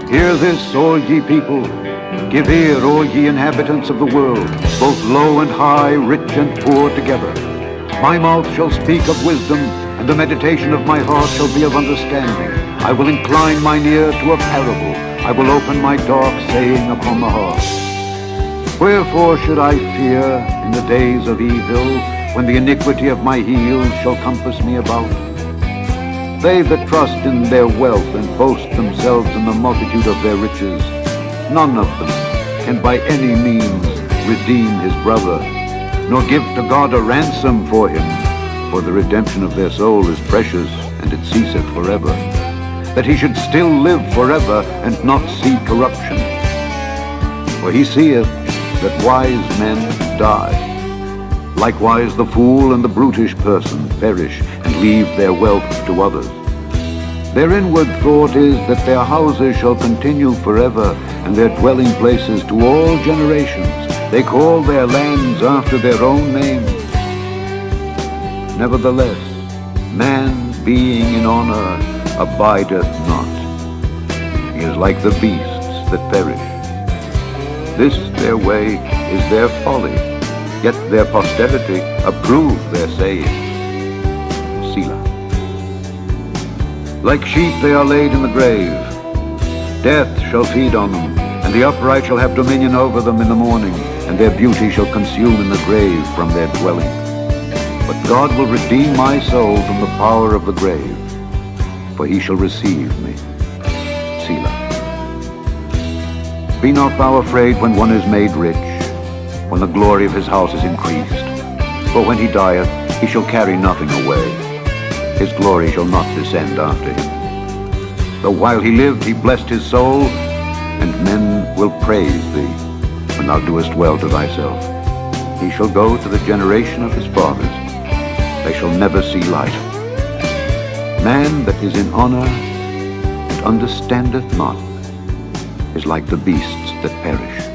Hear this, all ye people. Give ear, all ye inhabitants of the world, both low and high, rich and poor together. My mouth shall speak of wisdom, and the meditation of my heart shall be of understanding. I will incline mine ear to a parable. I will open my dark saying upon the heart. Wherefore should I fear in the days of evil, when the iniquity of my heels shall compass me about? They that trust in their wealth and boast themselves in the multitude of their riches, none of them can by any means redeem his brother, nor give to God a ransom for him. For the redemption of their soul is precious, and it ceaseth forever, that he should still live forever, and not see corruption. For he seeth that wise men die. Likewise the fool and the brutish person perish, and leave their wealth to others. Their inward thought is that their houses shall continue forever, and their dwelling places to all generations. They call their lands after their own names. Nevertheless, man being in honor abideth not. He is like the beasts that perish. This their way is their folly, yet their posterity approve their sayings. Selah. Like sheep they are laid in the grave. Death shall feed on them, and the upright shall have dominion over them in the morning, and their beauty shall consume in the grave from their dwelling. But God will redeem my soul from the power of the grave, for he shall receive me. Selah. Be not thou afraid when one is made rich, when the glory of his house is increased. For when he dieth, he shall carry nothing away. His glory shall not descend after him. Though while he lived he blessed his soul, and men will praise thee, when thou doest well to thyself. He shall go to the generation of his fathers. They shall never see light. Man that is in honor and understandeth not is like the beasts that perish.